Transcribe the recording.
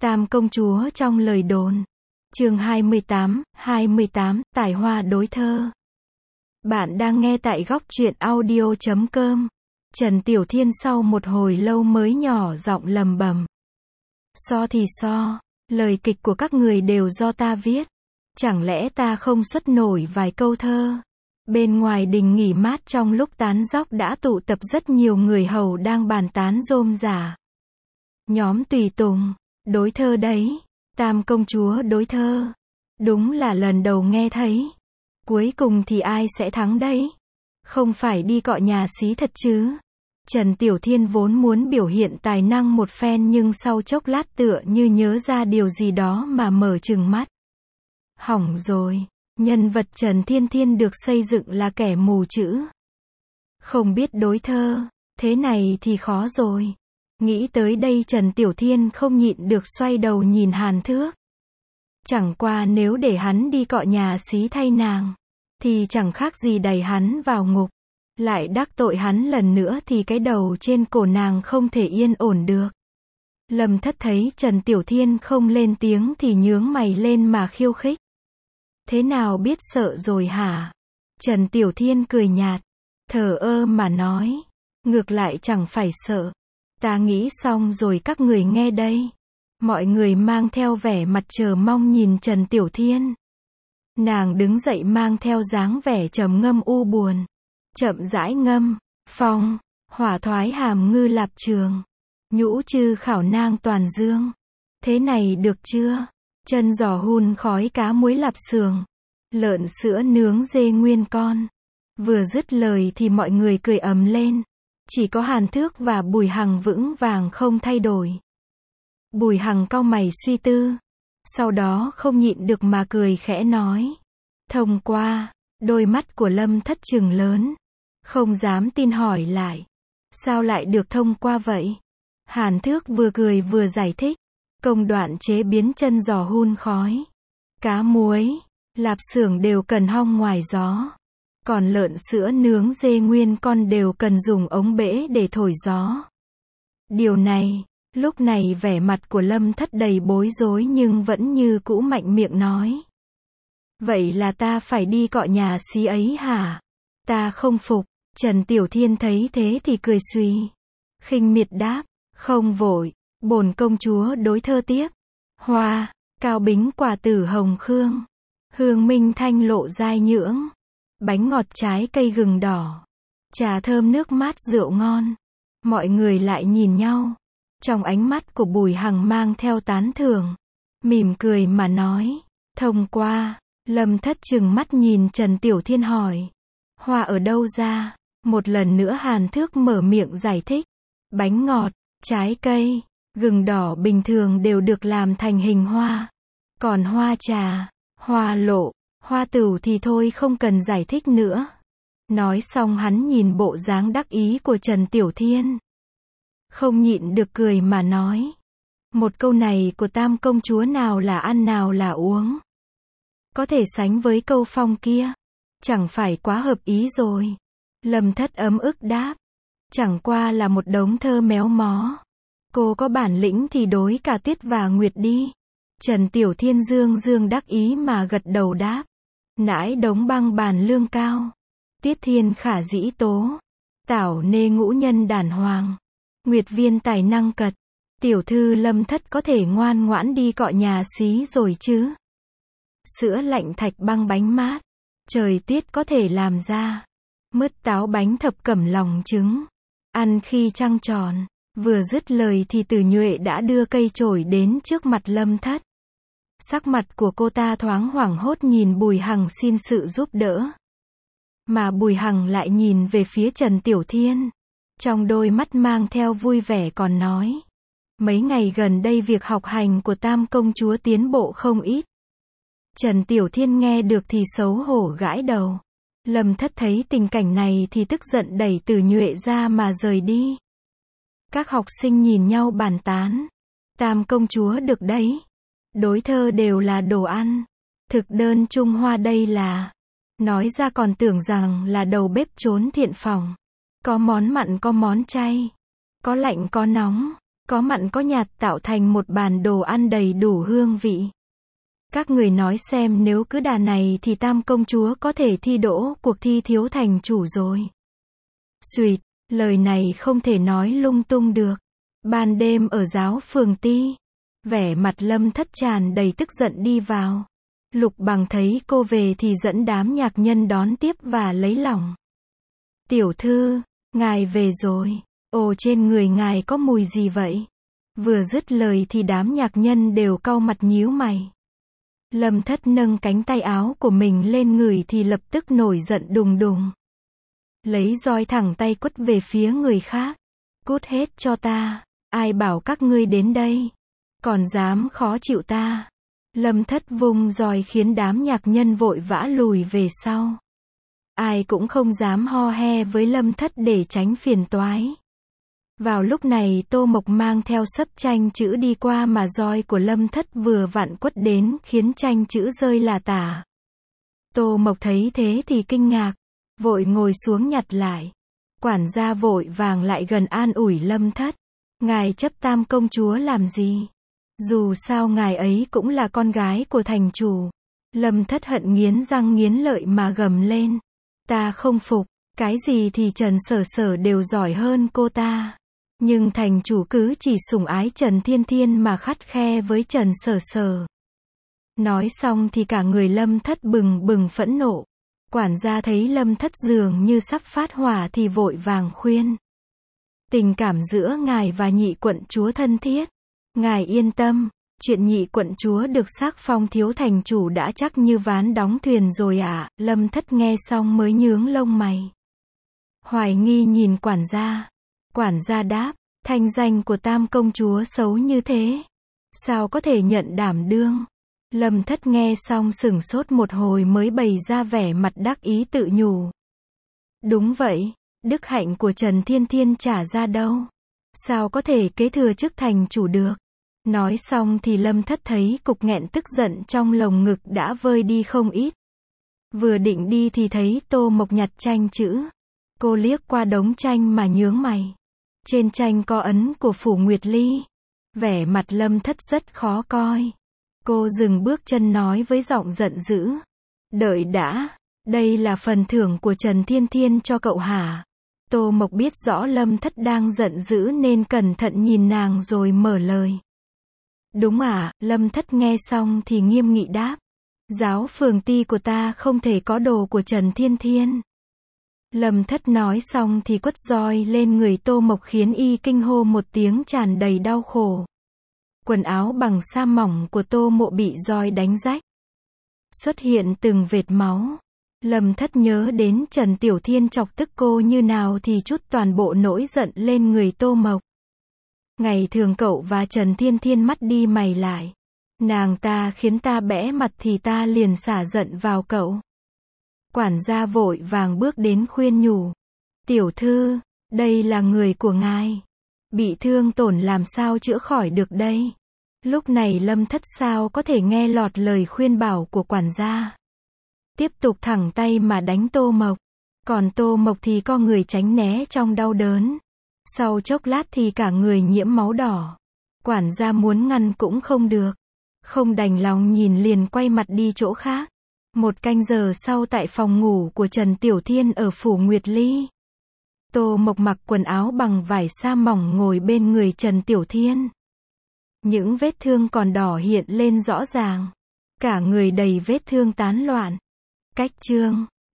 Tam công chúa trong lời đồn. Chương 28, tài hoa đối thơ. Bạn đang nghe tại góc truyện audio.com. Trần Tiểu Thiên sau một hồi lâu mới nhỏ giọng lầm bầm. So thì so, lời kịch của các người đều do ta viết. Chẳng lẽ ta không xuất nổi vài câu thơ? Bên ngoài đình nghỉ mát trong lúc tán dóc đã tụ tập rất nhiều người hầu đang bàn tán rôm rả. Nhóm tùy tùng, đối thơ đấy. Tam công chúa đối thơ. Đúng là lần đầu nghe thấy. Cuối cùng thì ai sẽ thắng đấy? Không phải đi cọ nhà xí thật chứ? Trần Tiểu Thiên vốn muốn biểu hiện tài năng một phen nhưng sau chốc lát tựa như nhớ ra điều gì đó mà mở trừng mắt. Hỏng rồi, nhân vật Trần Thiên Thiên được xây dựng là kẻ mù chữ. Không biết đối thơ, thế này thì khó rồi. Nghĩ tới đây Trần Tiểu Thiên không nhịn được xoay đầu nhìn Hàn Thước. Chẳng qua nếu để hắn đi cọ nhà xí thay nàng, thì chẳng khác gì đẩy hắn vào ngục. Lại đắc tội hắn lần nữa thì cái đầu trên cổ nàng không thể yên ổn được. Lâm Thất thấy Trần Tiểu Thiên không lên tiếng thì nhướng mày lên mà khiêu khích. Thế nào biết sợ rồi hả? Trần Tiểu Thiên cười nhạt, thờ ơ mà nói. Ngược lại chẳng phải sợ. Ta nghĩ xong rồi các người nghe đây. Mọi người mang theo vẻ mặt chờ mong nhìn Trần Tiểu Thiên. Nàng đứng dậy mang theo dáng vẻ trầm ngâm u buồn. Chậm rãi ngâm, phong, hỏa thoái hàm ngư lạp trường. Nhũ chư khảo nang toàn dương. Thế này được chưa? Chân giò hun khói cá muối lạp sườn. Lợn sữa nướng dê nguyên con. Vừa dứt lời thì mọi người cười ầm lên. Chỉ có Hàn Thước và Bùi Hằng vững vàng không thay đổi. Bùi Hằng cau mày suy tư. Sau đó không nhịn được mà cười khẽ nói. Thông qua, đôi mắt của Lâm Thất trừng lớn. Không dám tin hỏi lại. Sao lại được thông qua vậy? Hàn Thước vừa cười vừa giải thích. Công đoạn chế biến chân giò hun khói, cá muối, lạp xưởng đều cần hong ngoài gió. Còn lợn sữa nướng dê nguyên con đều cần dùng ống bể để thổi gió. Điều này, lúc này vẻ mặt của Lâm Thất đầy bối rối nhưng vẫn như cũ mạnh miệng nói. Vậy là ta phải đi cọ nhà xí ấy hả? Ta không phục. Trần Tiểu Thiên thấy thế thì cười suy. Khinh miệt đáp, không vội, bổn công chúa đối thơ tiếp. Hoa, cao bính quả tử hồng khương. Hương minh thanh lộ dai nhưỡng. Bánh ngọt trái cây gừng đỏ. Trà thơm nước mát rượu ngon. Mọi người lại nhìn nhau. Trong ánh mắt của Bùi Hằng mang theo tán thưởng. Mỉm cười mà nói. Thông qua. Lâm Thất trừng mắt nhìn Trần Tiểu Thiên hỏi. Hoa ở đâu ra? Một lần nữa Hàn Thước mở miệng giải thích. Bánh ngọt, trái cây, gừng đỏ bình thường đều được làm thành hình hoa. Còn hoa trà, hoa lộ, hoa tửu thì thôi không cần giải thích nữa. Nói xong hắn nhìn bộ dáng đắc ý của Trần Tiểu Thiên. Không nhịn được cười mà nói. Một câu này của Tam công chúa nào là ăn nào là uống. Có thể sánh với câu phong kia. Chẳng phải quá hợp ý rồi. Lâm Thất ấm ức đáp. Chẳng qua là một đống thơ méo mó. Cô có bản lĩnh thì đối cả Tuyết và Nguyệt đi. Trần Tiểu Thiên dương đắc ý mà gật đầu đáp. Nãi đống băng bàn lương cao. Tiết thiên khả dĩ tố. Tảo nê ngũ nhân đản hoàng. Nguyệt viên tài năng cật. Tiểu thư Lâm Thất có thể ngoan ngoãn đi cọ nhà xí rồi chứ. Sữa lạnh thạch băng bánh mát. Trời tiết có thể làm ra. Mứt táo bánh thập cẩm lòng trứng. Ăn khi trăng tròn. Vừa dứt lời thì Tử Nhuệ đã đưa cây chổi đến trước mặt Lâm Thất. Sắc mặt của cô ta thoáng hoảng hốt nhìn Bùi Hằng xin sự giúp đỡ. Mà Bùi Hằng lại nhìn về phía Trần Tiểu Thiên. Trong đôi mắt mang theo vui vẻ còn nói. Mấy ngày gần đây việc học hành của Tam công chúa tiến bộ không ít. Trần Tiểu Thiên nghe được thì xấu hổ gãi đầu. Lâm Thất thấy tình cảnh này thì tức giận đẩy Tử Nhuệ ra mà rời đi. Các học sinh nhìn nhau bàn tán. Tam công chúa được đấy. Đối thơ đều là đồ ăn. Thực đơn Trung Hoa đây là. Nói ra còn tưởng rằng là đầu bếp trốn thiện phòng. Có món mặn có món chay. Có lạnh có nóng. có mặn có nhạt tạo thành một bàn đồ ăn đầy đủ hương vị. Các người nói xem nếu cứ đà này thì Tam công chúa có thể thi đỗ cuộc thi thiếu thành chủ rồi. Xuỵt, lời này không thể nói lung tung được. Ban đêm ở giáo phường Ti, vẻ mặt Lâm Thất tràn đầy tức giận đi vào. Lục Bằng thấy cô về thì dẫn đám nhạc nhân đón tiếp và lấy lòng. Tiểu thư, ngài về rồi. Ồ, trên người ngài có mùi gì vậy? Vừa dứt lời thì đám nhạc nhân đều cau mặt nhíu mày. Lâm Thất nâng cánh tay áo của mình lên ngửi thì lập tức nổi giận đùng đùng. Lấy roi thẳng tay quất về phía người khác. Cút hết cho ta, ai bảo các ngươi đến đây? Còn dám khó chịu ta? Lâm Thất vung roi khiến đám nhạc nhân vội vã lùi về sau. Ai cũng không dám ho he với Lâm Thất để tránh phiền toái. Vào lúc này Tô Mộc mang theo sấp tranh chữ đi qua mà roi của Lâm Thất vừa vặn quất đến khiến tranh chữ rơi lả tả. Tô Mộc thấy thế thì kinh ngạc, vội ngồi xuống nhặt lại. Quản gia vội vàng lại gần an ủi Lâm Thất. Ngài chấp Tam công chúa làm gì? Dù sao ngài ấy cũng là con gái của thành chủ. Lâm Thất hận nghiến răng nghiến lợi mà gầm lên. Ta không phục, cái gì thì Trần Sở Sở đều giỏi hơn cô ta. Nhưng thành chủ cứ chỉ sủng ái Trần Thiên Thiên mà khắt khe với Trần Sở Sở. Nói xong thì cả người Lâm Thất bừng bừng phẫn nộ. Quản gia thấy Lâm Thất dường như sắp phát hỏa thì vội vàng khuyên. Tình cảm giữa ngài và nhị quận chúa thân thiết. Ngài yên tâm, chuyện nhị quận chúa được sắc phong thiếu thành chủ đã chắc như ván đóng thuyền rồi ạ. Lâm Thất nghe xong mới nhướng lông mày. Hoài nghi nhìn quản gia. Quản gia đáp, thanh danh của Tam công chúa xấu như thế. Sao có thể nhận đảm đương? Lâm Thất nghe xong sửng sốt một hồi mới bày ra vẻ mặt đắc ý tự nhủ. Đúng vậy, đức hạnh của Trần Thiên Thiên trả ra đâu. Sao có thể kế thừa chức thành chủ được? Nói xong thì Lâm Thất thấy cục nghẹn tức giận trong lồng ngực đã vơi đi không ít. Vừa định đi thì thấy Tô Mộc nhặt tranh chữ. Cô liếc qua đống tranh mà nhướng mày. Trên tranh có ấn của Phủ Nguyệt Ly. Vẻ mặt Lâm Thất rất khó coi. Cô dừng bước chân nói với giọng giận dữ. Đợi đã, đây là phần thưởng của Trần Thiên Thiên cho cậu hả? Tô Mộc biết rõ Lâm Thất đang giận dữ nên cẩn thận nhìn nàng rồi mở lời. Đúng à, Lâm Thất nghe xong thì nghiêm nghị đáp. Giáo phường Ti của ta không thể có đồ của Trần Thiên Thiên. Lâm Thất nói xong thì quất roi lên người Tô Mộc khiến y kinh hô một tiếng tràn đầy đau khổ. Quần áo bằng sa mỏng của Tô Mộ bị roi đánh rách. Xuất hiện từng vệt máu. Lâm Thất nhớ đến Trần Tiểu Thiên chọc tức cô như nào thì trút toàn bộ nỗi giận lên người Tô Mộc. Ngày thường cậu và Trần Thiên Thiên mắt đi mày lại. Nàng ta khiến ta bẽ mặt thì ta liền xả giận vào cậu. Quản gia vội vàng bước đến khuyên nhủ. Tiểu thư, đây là người của ngài. Bị thương tổn làm sao chữa khỏi được đây? Lúc này Lâm Thất sao có thể nghe lọt lời khuyên bảo của quản gia. Tiếp tục thẳng tay mà đánh Tô Mộc. Còn Tô Mộc thì co người tránh né trong đau đớn. Sau chốc lát thì cả người nhiễm máu đỏ. Quản gia muốn ngăn cũng không được. Không đành lòng nhìn liền quay mặt đi chỗ khác. Một canh giờ sau tại phòng ngủ của Trần Tiểu Thiên ở Phủ Nguyệt Ly. Tô Mộc mặc quần áo bằng vải sa mỏng ngồi bên người Trần Tiểu Thiên. Những vết thương còn đỏ hiện lên rõ ràng. Cả người đầy vết thương tán loạn. Cách chương